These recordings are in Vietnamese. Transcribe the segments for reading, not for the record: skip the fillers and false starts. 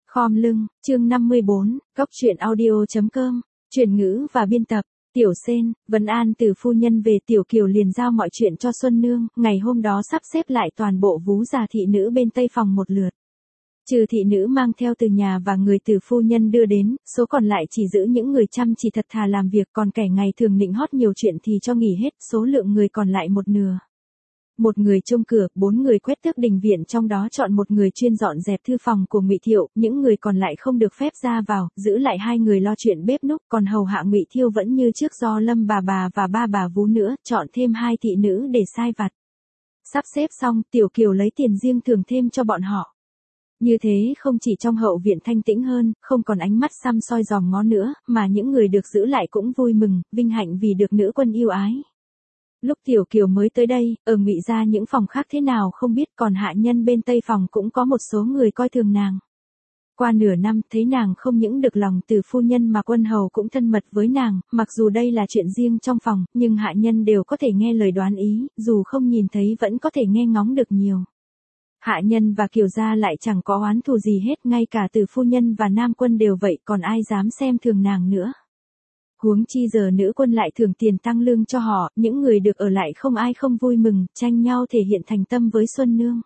Khom lưng, chương 54, Cóc truyện audio.com, chuyển ngữ và biên tập, Tiểu Sên, vấn an từ phu nhân về Tiểu Kiều liền giao mọi chuyện cho Xuân Nương, ngày hôm đó sắp xếp lại toàn bộ vú già thị nữ bên tây phòng một lượt. Trừ thị nữ mang theo từ nhà và người từ phu nhân đưa đến, số còn lại chỉ giữ những người chăm chỉ thật thà làm việc, còn kẻ ngày thường nịnh hót nhiều chuyện thì cho nghỉ hết, số lượng người còn lại một nửa. Một người trông cửa, 4 người quét tước đình viện, trong đó chọn một người chuyên dọn dẹp thư phòng của Ngụy Thiệu, những người còn lại không được phép ra vào, giữ lại 2 người lo chuyện bếp núc, còn hầu hạ Ngụy Thiệu vẫn như trước do Lâm bà và 3 bà vú nữa, chọn thêm 2 thị nữ để sai vặt. Sắp xếp xong, Tiểu Kiều lấy tiền riêng thưởng thêm cho bọn họ. Như thế không chỉ trong hậu viện thanh tĩnh hơn, không còn ánh mắt săm soi dòm ngó nữa, mà những người được giữ lại cũng vui mừng, vinh hạnh vì được nữ quân yêu ái. Lúc Tiểu Kiều mới tới đây, ở Ngụy gia những phòng khác thế nào không biết, còn hạ nhân bên tây phòng cũng có một số người coi thường nàng. Qua nửa năm, thấy nàng không những được lòng từ phu nhân mà quân hầu cũng thân mật với nàng, mặc dù đây là chuyện riêng trong phòng, nhưng hạ nhân đều có thể nghe lời đoán ý, dù không nhìn thấy vẫn có thể nghe ngóng được nhiều. Hạ nhân và Kiều gia lại chẳng có oán thù gì hết, ngay cả từ phu nhân và nam quân đều vậy, còn ai dám xem thường nàng nữa. Huống chi giờ nữ quân lại thưởng tiền tăng lương cho họ, những người được ở lại không ai không vui mừng, tranh nhau thể hiện thành tâm với Xuân Nương.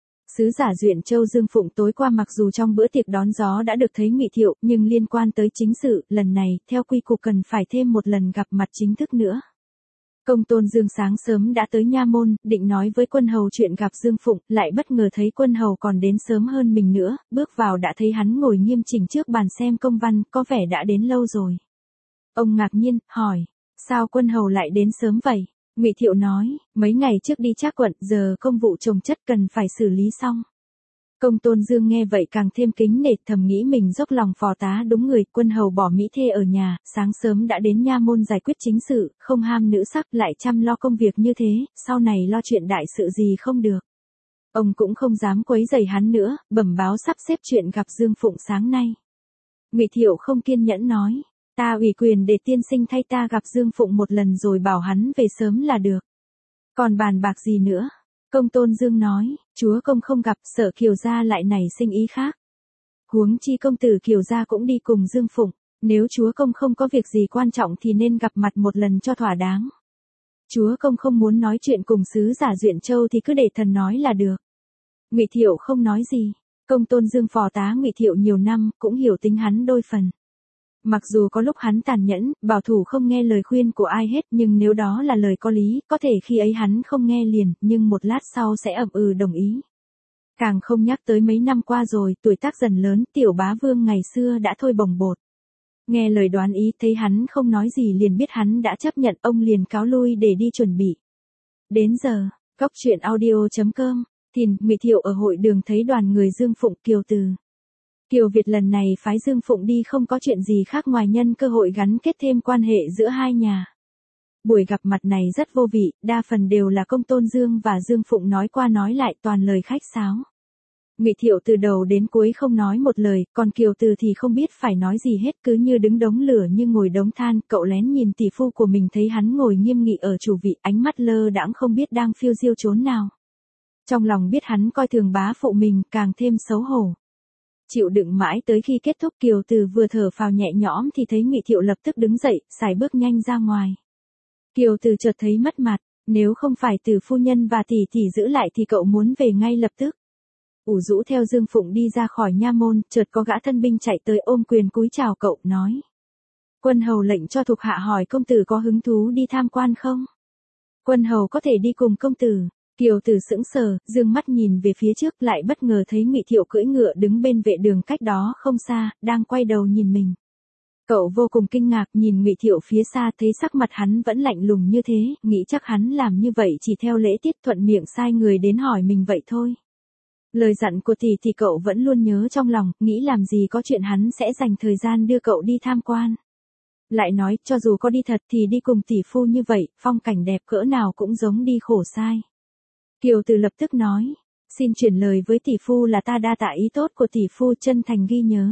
Sứ giả Duyện Châu Dương Phụng tối qua mặc dù trong bữa tiệc đón gió đã được thấy Ngụy Thiệu, nhưng liên quan tới chính sự, lần này, theo quy củ cần phải thêm một lần gặp mặt chính thức nữa. Công tôn Dương sáng sớm đã tới nha môn, định nói với quân hầu chuyện gặp Dương Phụng, lại bất ngờ thấy quân hầu còn đến sớm hơn mình nữa, bước vào đã thấy hắn ngồi nghiêm chỉnh trước bàn xem công văn, có vẻ đã đến lâu rồi. Ông ngạc nhiên, hỏi, sao quân hầu lại đến sớm vậy? Ngụy Thiệu nói, mấy ngày trước đi Trác quận, giờ công vụ chồng chất cần phải xử lý xong. Công tôn Dương nghe vậy càng thêm kính nể, thầm nghĩ mình dốc lòng phò tá đúng người, quân hầu bỏ mỹ thê ở nhà, sáng sớm đã đến nha môn giải quyết chính sự, không ham nữ sắc, lại chăm lo công việc như thế, sau này lo chuyện đại sự gì không được. Ông cũng không dám quấy rầy hắn nữa, bẩm báo sắp xếp chuyện gặp Dương Phụng sáng nay. Ngụy Thiệu không kiên nhẫn nói, ta ủy quyền để tiên sinh thay ta gặp Dương Phụng một lần rồi bảo hắn về sớm là được. Còn bàn bạc gì nữa? Công tôn Dương nói, chúa công không gặp, sợ Kiều gia lại nảy sinh ý khác. Huống chi công tử Kiều gia cũng đi cùng Dương Phụng, nếu chúa công không có việc gì quan trọng thì nên gặp mặt một lần cho thỏa đáng. Chúa công không muốn nói chuyện cùng sứ giả Duyện Châu thì cứ để thần nói là được. Ngụy Thiệu không nói gì. Công tôn Dương phò tá Ngụy Thiệu nhiều năm, cũng hiểu tính hắn đôi phần. Mặc dù có lúc hắn tàn nhẫn, bảo thủ không nghe lời khuyên của ai hết, nhưng nếu đó là lời có lý, có thể khi ấy hắn không nghe liền, nhưng một lát sau sẽ ậm đồng ý. Càng không nhắc tới mấy năm qua rồi, tuổi tác dần lớn, Tiểu Bá Vương ngày xưa đã thôi bồng bột. Nghe lời đoán ý, thấy hắn không nói gì liền biết hắn đã chấp nhận, ông liền cáo lui để đi chuẩn bị. Đến giờ, Cóc truyện audio.com, Ngụy Thiệu ở hội đường thấy đoàn người Dương Phụng, Kiều Từ. Kiều Việt lần này phái Dương Phụng đi không có chuyện gì khác ngoài nhân cơ hội gắn kết thêm quan hệ giữa hai nhà. Buổi gặp mặt này rất vô vị, đa phần đều là công tôn Dương và Dương Phụng nói qua nói lại, toàn lời khách sáo. Ngụy Thiệu từ đầu đến cuối không nói một lời, còn Kiều Từ thì không biết phải nói gì hết, cứ như đứng đống lửa như ngồi đống than, cậu lén nhìn tỷ phu của mình thấy hắn ngồi nghiêm nghị ở chủ vị, ánh mắt lơ đãng không biết đang phiêu diêu chốn nào. Trong lòng biết hắn coi thường bá phụ mình, càng thêm xấu hổ. Chịu đựng mãi tới khi kết thúc, Kiều Từ vừa thở phào nhẹ nhõm thì thấy Ngụy Thiệu lập tức đứng dậy, sải bước nhanh ra ngoài. Kiều Từ chợt thấy mất mặt, nếu không phải từ phu nhân và tỷ giữ lại thì cậu muốn về ngay lập tức. Ủ rũ theo Dương Phụng đi ra khỏi nha môn, chợt có gã thân binh chạy tới ôm quyền cúi chào cậu, nói. Quân hầu lệnh cho thuộc hạ hỏi công tử có hứng thú đi tham quan không? Quân hầu có thể đi cùng công tử. Kiều Từ sững sờ, dương mắt nhìn về phía trước, lại bất ngờ thấy Ngụy Thiệu cưỡi ngựa đứng bên vệ đường cách đó không xa, đang quay đầu nhìn mình. Cậu vô cùng kinh ngạc, nhìn Ngụy Thiệu phía xa, thấy sắc mặt hắn vẫn lạnh lùng như thế, nghĩ chắc hắn làm như vậy chỉ theo lễ tiết, thuận miệng sai người đến hỏi mình vậy thôi. Lời dặn của tỷ thì cậu vẫn luôn nhớ trong lòng, nghĩ làm gì có chuyện hắn sẽ dành thời gian đưa cậu đi tham quan. Lại nói, cho dù có đi thật thì đi cùng tỷ phu như vậy, phong cảnh đẹp cỡ nào cũng giống đi khổ sai. Kiều Từ lập tức nói, xin chuyển lời với tỷ phu là ta đa tạ ý tốt của tỷ phu, chân thành ghi nhớ.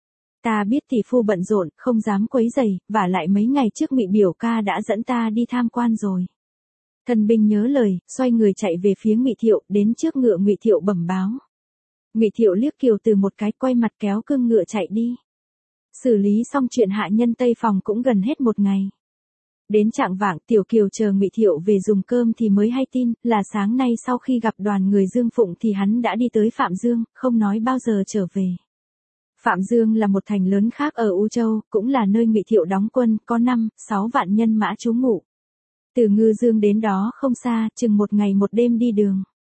Ta biết tỷ phu bận rộn, không dám quấy rầy, vả lại mấy ngày trước Ngụy biểu ca đã dẫn ta đi tham quan rồi. Thần binh nhớ lời, xoay người chạy về phía Ngụy Thiệu, đến trước ngựa Ngụy Thiệu bẩm báo. Ngụy Thiệu liếc Kiều Từ một cái, quay mặt kéo cương ngựa chạy đi. Xử lý xong chuyện hạ nhân Tây phòng cũng gần hết một ngày. Đến chạng vạng, Tiểu Kiều chờ Ngụy Thiệu về dùng cơm thì mới hay tin là sáng nay sau khi gặp đoàn người Dương Phụng thì hắn đã đi tới Phạm Dương, không nói bao giờ trở về. Phạm Dương là một thành lớn khác ở U Châu, cũng là nơi Ngụy Thiệu đóng quân, có 5-6 vạn nhân mã trú ngụ. Từ Ngư Dương đến đó không xa, chừng một ngày một đêm đi đường.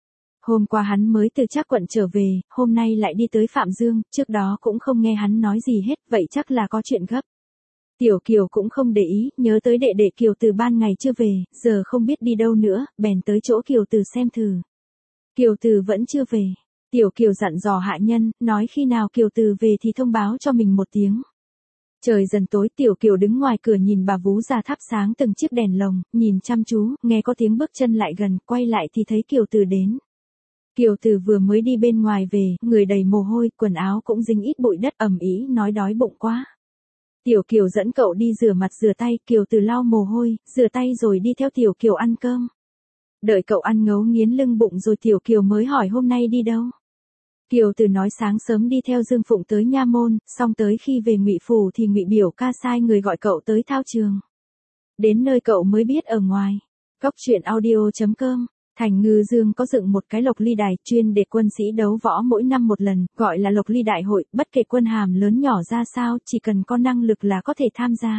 Hôm qua hắn mới từ Trác quận trở về, hôm nay lại đi tới Phạm Dương, trước đó cũng không nghe hắn nói gì hết, vậy chắc là có chuyện gấp. Tiểu Kiều cũng không để ý, nhớ tới đệ đệ Kiều Từ ban ngày chưa về, giờ không biết đi đâu nữa, bèn tới chỗ Kiều Từ xem thử. Kiều Từ vẫn chưa về. Tiểu Kiều dặn dò hạ nhân, nói khi nào Kiều Từ về thì thông báo cho mình một tiếng. Trời dần tối, Tiểu Kiều đứng ngoài cửa nhìn bà vú già thắp sáng từng chiếc đèn lồng, nhìn chăm chú, nghe có tiếng bước chân lại gần, quay lại thì thấy Kiều Từ đến. Kiều Từ vừa mới đi bên ngoài về, người đầy mồ hôi, quần áo cũng dính ít bụi đất, ầm ĩ nói đói bụng quá. Tiểu Kiều dẫn cậu đi rửa mặt rửa tay, Kiều Từ lau mồ hôi, rửa tay rồi đi theo Tiểu Kiều ăn cơm. Đợi cậu ăn ngấu nghiến lưng bụng rồi Tiểu Kiều mới hỏi hôm nay đi đâu. Kiều Từ nói sáng sớm đi theo Dương Phụng tới Nha Môn, xong tới khi về Ngụy phủ thì Ngụy biểu ca sai người gọi cậu tới thao trường. Đến nơi cậu mới biết ở ngoài. Cóc truyện audio.com. Thành Ngư Dương có dựng một cái lộc ly đài chuyên để quân sĩ đấu võ mỗi năm một lần, gọi là lộc ly đại hội, bất kể quân hàm lớn nhỏ ra sao, chỉ cần có năng lực là có thể tham gia.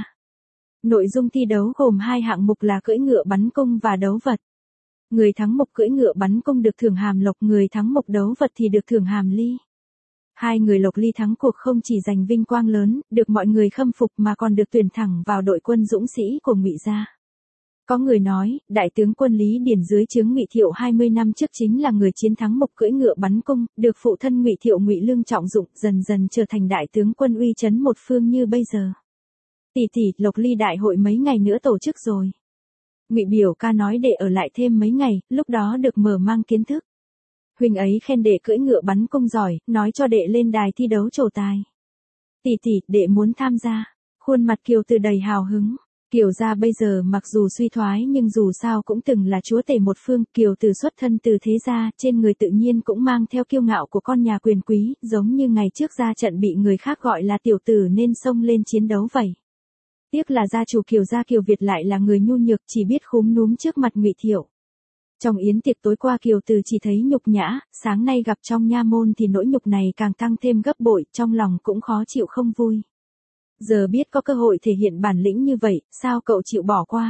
Nội dung thi đấu gồm 2 hạng mục là cưỡi ngựa bắn cung và đấu vật. Người thắng mục cưỡi ngựa bắn cung được thưởng hàm lộc, người thắng mục đấu vật thì được thưởng hàm ly. 2 người lộc ly thắng cuộc không chỉ giành vinh quang lớn, được mọi người khâm phục mà còn được tuyển thẳng vào đội quân dũng sĩ của Ngụy gia. Có người nói, đại tướng quân Lý Điền dưới trướng Ngụy Thiệu 20 năm trước chính là người chiến thắng mục cưỡi ngựa bắn cung, được phụ thân Ngụy Thiệu Ngụy Lương trọng dụng, dần dần trở thành đại tướng quân uy chấn một phương như bây giờ. Tỷ tỷ, lộc ly đại hội mấy ngày nữa tổ chức rồi. Ngụy biểu ca nói để ở lại thêm mấy ngày, lúc đó được mở mang kiến thức. Huynh ấy khen đệ cưỡi ngựa bắn cung giỏi, nói cho đệ lên đài thi đấu trổ tài. Tỷ tỷ, đệ muốn tham gia. Khuôn mặt Kiều Từ đầy hào hứng. Kiều gia bây giờ mặc dù suy thoái nhưng dù sao cũng từng là chúa tể một phương, Kiều Từ xuất thân từ thế gia, trên người tự nhiên cũng mang theo kiêu ngạo của con nhà quyền quý, giống như ngày trước ra trận bị người khác gọi là tiểu tử nên xông lên chiến đấu vậy. Tiếc là gia chủ Kiều gia Kiều Việt lại là người nhu nhược, chỉ biết khúm núm trước mặt Ngụy Thiệu. Trong yến tiệc tối qua Kiều Từ chỉ thấy nhục nhã, sáng nay gặp trong nha môn thì nỗi nhục này càng tăng thêm gấp bội, trong lòng cũng khó chịu không vui. Giờ biết có cơ hội thể hiện bản lĩnh như vậy, sao cậu chịu bỏ qua?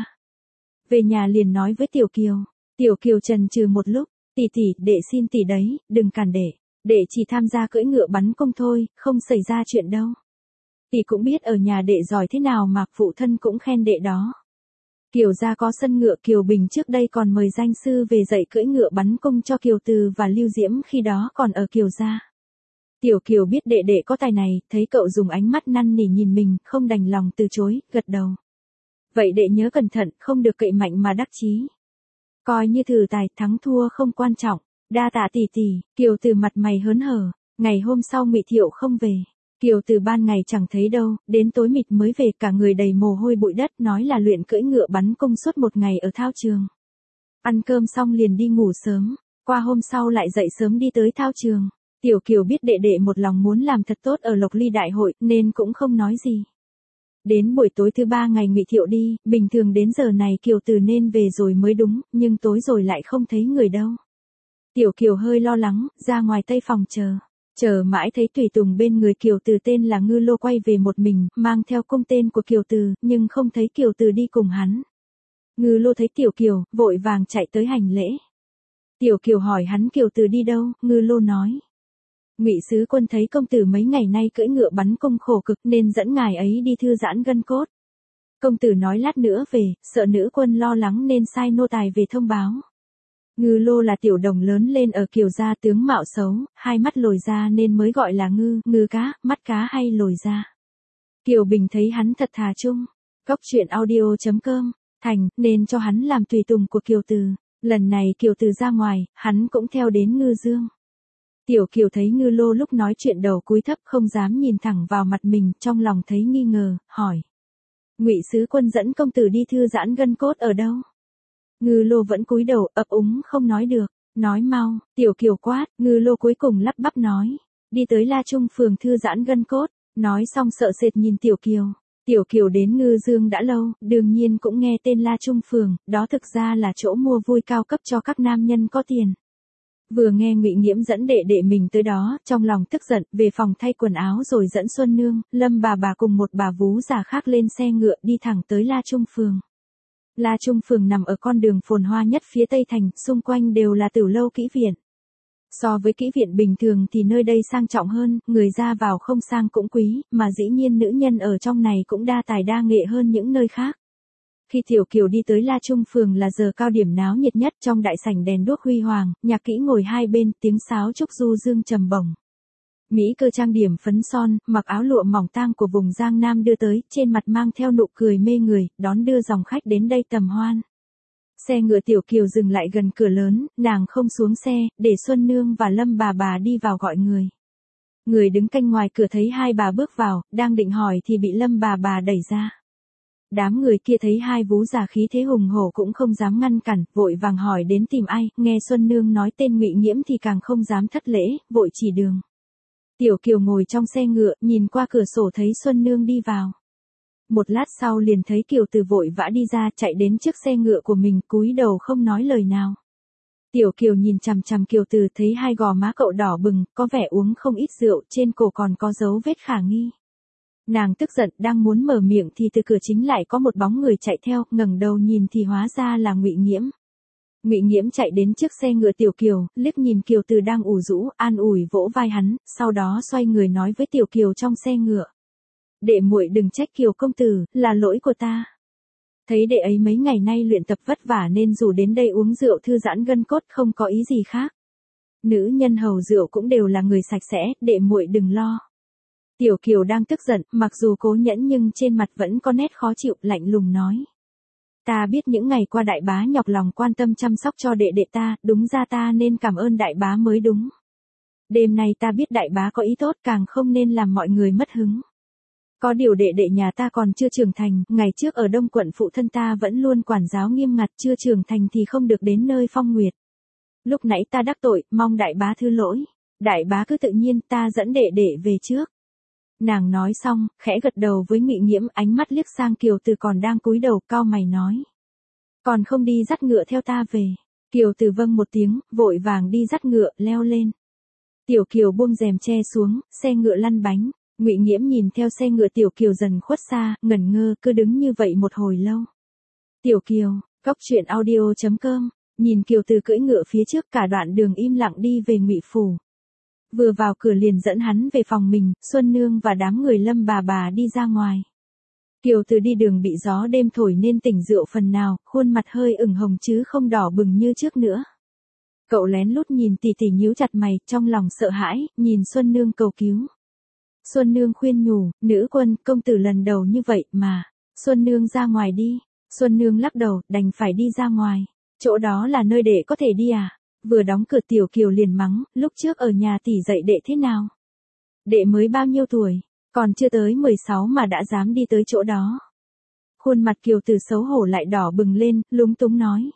Về nhà liền nói với Tiểu Kiều. Tiểu Kiều chần chừ một lúc, tỷ tỷ, đệ xin tỷ đấy, đừng cản đệ. Đệ chỉ tham gia cưỡi ngựa bắn cung thôi, không xảy ra chuyện đâu. Tỷ cũng biết ở nhà đệ giỏi thế nào mà phụ thân cũng khen đệ đó. Kiều gia có sân ngựa Kiều Bình trước đây còn mời danh sư về dạy cưỡi ngựa bắn cung cho Kiều Từ và Lưu Diễm khi đó còn ở Kiều gia. Tiểu Kiều biết đệ đệ có tài này, thấy cậu dùng ánh mắt năn nỉ nhìn mình, không đành lòng từ chối, gật đầu. Vậy đệ nhớ cẩn thận, không được cậy mạnh mà đắc chí. Coi như thử tài, thắng thua không quan trọng. Đa tạ tỷ tỷ. Kiều Từ mặt mày hớn hở. Ngày hôm sau Ngụy Thiệu không về. Kiều Từ ban ngày chẳng thấy đâu, đến tối mịt mới về, cả người đầy mồ hôi bụi đất, nói là luyện cưỡi ngựa bắn cung suốt một ngày ở thao trường. Ăn cơm xong liền đi ngủ sớm, qua hôm sau lại dậy sớm đi tới thao trường. Tiểu Kiều biết đệ đệ một lòng muốn làm thật tốt ở lộc ly đại hội, nên cũng không nói gì. Đến buổi tối thứ 3 ngày Ngụy Thiệu đi, bình thường đến giờ này Kiều Từ nên về rồi mới đúng, nhưng tối rồi lại không thấy người đâu. Tiểu Kiều hơi lo lắng, ra ngoài tây phòng chờ. Chờ mãi thấy tùy tùng bên người Kiều Từ tên là Ngư Lô quay về một mình, mang theo cung tên của Kiều Từ, nhưng không thấy Kiều Từ đi cùng hắn. Ngư Lô thấy Tiểu Kiều, vội vàng chạy tới hành lễ. Tiểu Kiều hỏi hắn Kiều Từ đi đâu, Ngư Lô nói. Ngụy sứ quân thấy công tử mấy ngày nay cưỡi ngựa bắn cung khổ cực nên dẫn ngài ấy đi thư giãn gân cốt. Công tử nói lát nữa về, sợ nữ quân lo lắng nên sai nô tài về thông báo. Ngư Lô là tiểu đồng lớn lên ở Kiều gia, tướng mạo xấu, hai mắt lồi ra nên mới gọi là ngư cá, mắt cá hay lồi ra. Kiều Bình thấy hắn thật thà chung. Cóc truyện audio.com. Thành, nên cho hắn làm tùy tùng của Kiều Từ. Lần này Kiều Từ ra ngoài, hắn cũng theo đến Ngư Dương. Tiểu Kiều thấy Ngư Lô lúc nói chuyện đầu cúi thấp không dám nhìn thẳng vào mặt mình, trong lòng thấy nghi ngờ, hỏi. Ngụy sứ quân dẫn công tử đi thư giãn gân cốt ở đâu? Ngư Lô vẫn cúi đầu, ấp úng không nói được. Nói mau, Tiểu Kiều quát, Ngư Lô cuối cùng lắp bắp nói. Đi tới La Trung phường thư giãn gân cốt, nói xong sợ sệt nhìn Tiểu Kiều. Tiểu Kiều đến Ngư Dương đã lâu, đương nhiên cũng nghe tên La Trung phường, đó thực ra là chỗ mua vui cao cấp cho các nam nhân có tiền. Vừa nghe Ngụy Nghiễm dẫn đệ đệ mình tới đó, trong lòng tức giận, về phòng thay quần áo rồi dẫn Xuân Nương, Lâm bà cùng một bà vú già khác lên xe ngựa đi thẳng tới La Trung phường. La Trung phường nằm ở con đường phồn hoa nhất phía Tây Thành, xung quanh đều là tiểu lâu kỹ viện. So với kỹ viện bình thường thì nơi đây sang trọng hơn, người ra vào không sang cũng quý, mà dĩ nhiên nữ nhân ở trong này cũng đa tài đa nghệ hơn những nơi khác. Khi Tiểu Kiều đi tới La Trung phường là giờ cao điểm náo nhiệt nhất, trong đại sảnh đèn đuốc huy hoàng, nhạc kỹ ngồi hai bên, tiếng sáo trúc du dương trầm bổng. Mỹ cơ trang điểm phấn son, mặc áo lụa mỏng tang của vùng Giang Nam đưa tới, trên mặt mang theo nụ cười mê người, đón đưa dòng khách đến đây tầm hoan. Xe ngựa Tiểu Kiều dừng lại gần cửa lớn, nàng không xuống xe, để Xuân Nương và Lâm bà đi vào gọi người. Người đứng canh ngoài cửa thấy hai bà bước vào, đang định hỏi thì bị Lâm bà đẩy ra. Đám người kia thấy hai vú già khí thế hùng hổ cũng không dám ngăn cản, vội vàng hỏi đến tìm ai, nghe Xuân Nương nói tên Ngụy Nghiễm thì càng không dám thất lễ, vội chỉ đường. Tiểu Kiều ngồi trong xe ngựa, nhìn qua cửa sổ thấy Xuân Nương đi vào. Một lát sau liền thấy Kiều Từ vội vã đi ra, chạy đến trước xe ngựa của mình, cúi đầu không nói lời nào. Tiểu Kiều nhìn chằm chằm Kiều Từ, thấy hai gò má cậu đỏ bừng, có vẻ uống không ít rượu, trên cổ còn có dấu vết khả nghi. Nàng tức giận, đang muốn mở miệng thì từ cửa chính lại có một bóng người chạy theo, ngẩng đầu nhìn thì hóa ra là Ngụy Nghiễm. Ngụy Nghiễm chạy đến trước xe ngựa Tiểu Kiều, liếc nhìn Kiều Từ đang ủ rũ, an ủi vỗ vai hắn, sau đó xoay người nói với Tiểu Kiều trong xe ngựa. Đệ muội đừng trách Kiều công tử, là lỗi của ta. Thấy đệ ấy mấy ngày nay luyện tập vất vả nên rủ đến đây uống rượu thư giãn gân cốt, không có ý gì khác. Nữ nhân hầu rượu cũng đều là người sạch sẽ, đệ muội đừng lo. Tiểu Kiều đang tức giận, mặc dù cố nhẫn nhưng trên mặt vẫn có nét khó chịu, lạnh lùng nói. Ta biết những ngày qua đại bá nhọc lòng quan tâm chăm sóc cho đệ đệ ta, đúng ra ta nên cảm ơn đại bá mới đúng. Đêm nay ta biết đại bá có ý tốt, càng không nên làm mọi người mất hứng. Có điều đệ đệ nhà ta còn chưa trưởng thành, ngày trước ở Đông quận phụ thân ta vẫn luôn quản giáo nghiêm ngặt, chưa trưởng thành thì không được đến nơi phong nguyệt. Lúc nãy ta đắc tội, mong đại bá thứ lỗi. Đại bá cứ tự nhiên, ta dẫn đệ đệ về trước. Nàng nói xong, khẽ gật đầu với Ngụy Nghiễm, ánh mắt liếc sang Kiều Từ còn đang cúi đầu, cau mày nói. Còn không đi dắt ngựa theo ta về. Kiều Từ vâng một tiếng, vội vàng đi dắt ngựa, leo lên. Tiểu Kiều buông rèm che xuống, xe ngựa lăn bánh. Ngụy Nghiễm nhìn theo xe ngựa Tiểu Kiều dần khuất xa, ngẩn ngơ, cứ đứng như vậy một hồi lâu. Tiểu Kiều, cóc truyện audio.com, nhìn Kiều Từ cưỡi ngựa phía trước, cả đoạn đường im lặng đi về Ngụy phủ. Vừa vào cửa liền dẫn hắn về phòng mình, Xuân Nương và đám người Lâm bà đi ra ngoài. Kiều Từ đi đường bị gió đêm thổi nên tỉnh rượu phần nào, khuôn mặt hơi ửng hồng chứ không đỏ bừng như trước nữa. Cậu lén lút nhìn tỉ tỉ nhíu chặt mày, trong lòng sợ hãi, nhìn Xuân Nương cầu cứu. Xuân Nương khuyên nhủ, nữ quân, công tử lần đầu như vậy mà. Xuân Nương ra ngoài đi. Xuân Nương lắc đầu, đành phải đi ra ngoài. Chỗ đó là nơi đệ có thể đi à? Vừa đóng cửa Tiểu Kiều liền mắng, lúc trước ở nhà tỷ dạy đệ thế nào? Đệ mới bao nhiêu tuổi? Còn chưa tới 16 mà đã dám đi tới chỗ đó. Khuôn mặt Kiều Từ xấu hổ lại đỏ bừng lên, lúng túng nói.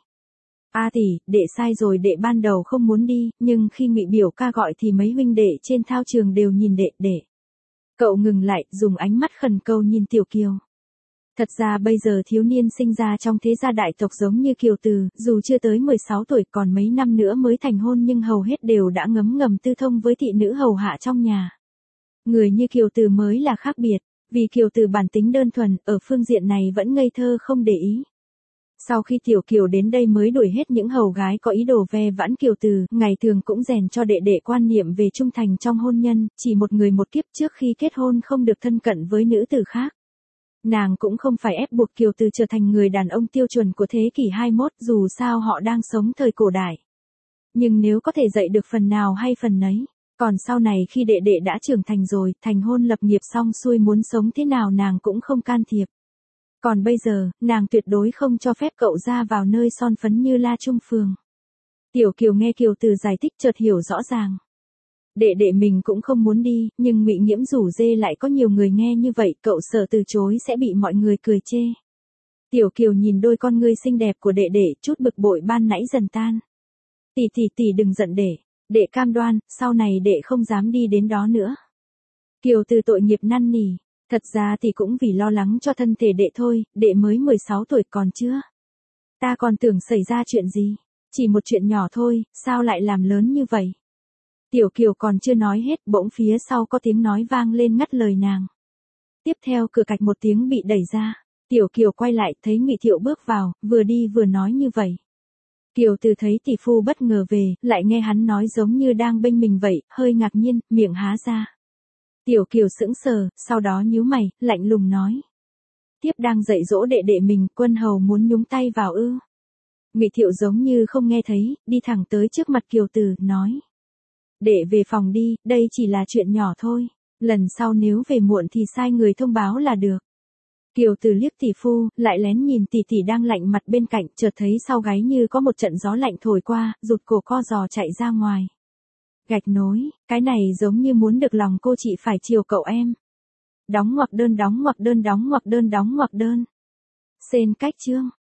A tỷ, đệ sai rồi, đệ ban đầu không muốn đi, nhưng khi Ngụy biểu ca gọi thì mấy huynh đệ trên thao trường đều nhìn đệ. Cậu ngừng lại, dùng ánh mắt khẩn cầu nhìn Tiểu Kiều. Thật ra bây giờ thiếu niên sinh ra trong thế gia đại tộc giống như Kiều Từ, dù chưa tới 16 tuổi còn mấy năm nữa mới thành hôn nhưng hầu hết đều đã ngấm ngầm tư thông với thị nữ hầu hạ trong nhà. Người như Kiều Từ mới là khác biệt, vì Kiều Từ bản tính đơn thuần, ở phương diện này vẫn ngây thơ không để ý. Sau khi Tiểu Kiều đến đây mới đuổi hết những hầu gái có ý đồ ve vãn Kiều Từ, ngày thường cũng rèn cho đệ đệ quan niệm về trung thành trong hôn nhân, chỉ một người một kiếp, trước khi kết hôn không được thân cận với nữ tử khác. Nàng cũng không phải ép buộc Kiều Từ trở thành người đàn ông tiêu chuẩn của thế kỷ 21, dù sao họ đang sống thời cổ đại. Nhưng nếu có thể dạy được phần nào hay phần nấy, còn sau này khi đệ đệ đã trưởng thành rồi, thành hôn lập nghiệp xong xuôi muốn sống thế nào nàng cũng không can thiệp. Còn bây giờ, nàng tuyệt đối không cho phép cậu ra vào nơi son phấn như La Trung phường. Tiểu Kiều nghe Kiều Từ giải thích chợt hiểu rõ ràng. Đệ đệ mình cũng không muốn đi, nhưng Ngụy Nghiễm rủ dê lại có nhiều người nghe như vậy, cậu sợ từ chối sẽ bị mọi người cười chê. Tiểu Kiều nhìn đôi con ngươi xinh đẹp của đệ đệ, chút bực bội ban nãy dần tan. Tỷ đừng giận đệ cam đoan, sau này đệ không dám đi đến đó nữa. Kiều Từ tội nghiệp năn nỉ, thật ra thì cũng vì lo lắng cho thân thể đệ thôi, đệ mới 16 tuổi còn chưa. Ta còn tưởng xảy ra chuyện gì, chỉ một chuyện nhỏ thôi, sao lại làm lớn như vậy. Tiểu Kiều còn chưa nói hết, bỗng phía sau có tiếng nói vang lên ngắt lời nàng. Tiếp theo cửa cạch một tiếng bị đẩy ra, Tiểu Kiều quay lại thấy Ngụy Thiệu bước vào, vừa đi vừa nói như vậy. Kiều Từ thấy tỷ phu bất ngờ về, lại nghe hắn nói giống như đang bênh mình vậy, hơi ngạc nhiên, miệng há ra. Tiểu Kiều sững sờ, sau đó nhíu mày, lạnh lùng nói. Tiếp đang dạy dỗ đệ đệ mình, Quân hầu muốn nhúng tay vào ư. Ngụy Thiệu giống như không nghe thấy, đi thẳng tới trước mặt Kiều Từ, nói. Đệ về phòng đi, đây chỉ là chuyện nhỏ thôi, lần sau nếu về muộn thì sai người thông báo là được. Kiều Từ liếc tỷ phu, lại lén nhìn tỷ đang lạnh mặt bên cạnh, chợt thấy sau gáy như có một trận gió lạnh thổi qua, rụt cổ co giò chạy ra ngoài. Gạch nối, cái này giống như muốn được lòng cô chị phải chiều cậu em. Đóng ngoặc đơn. Xên cách chương.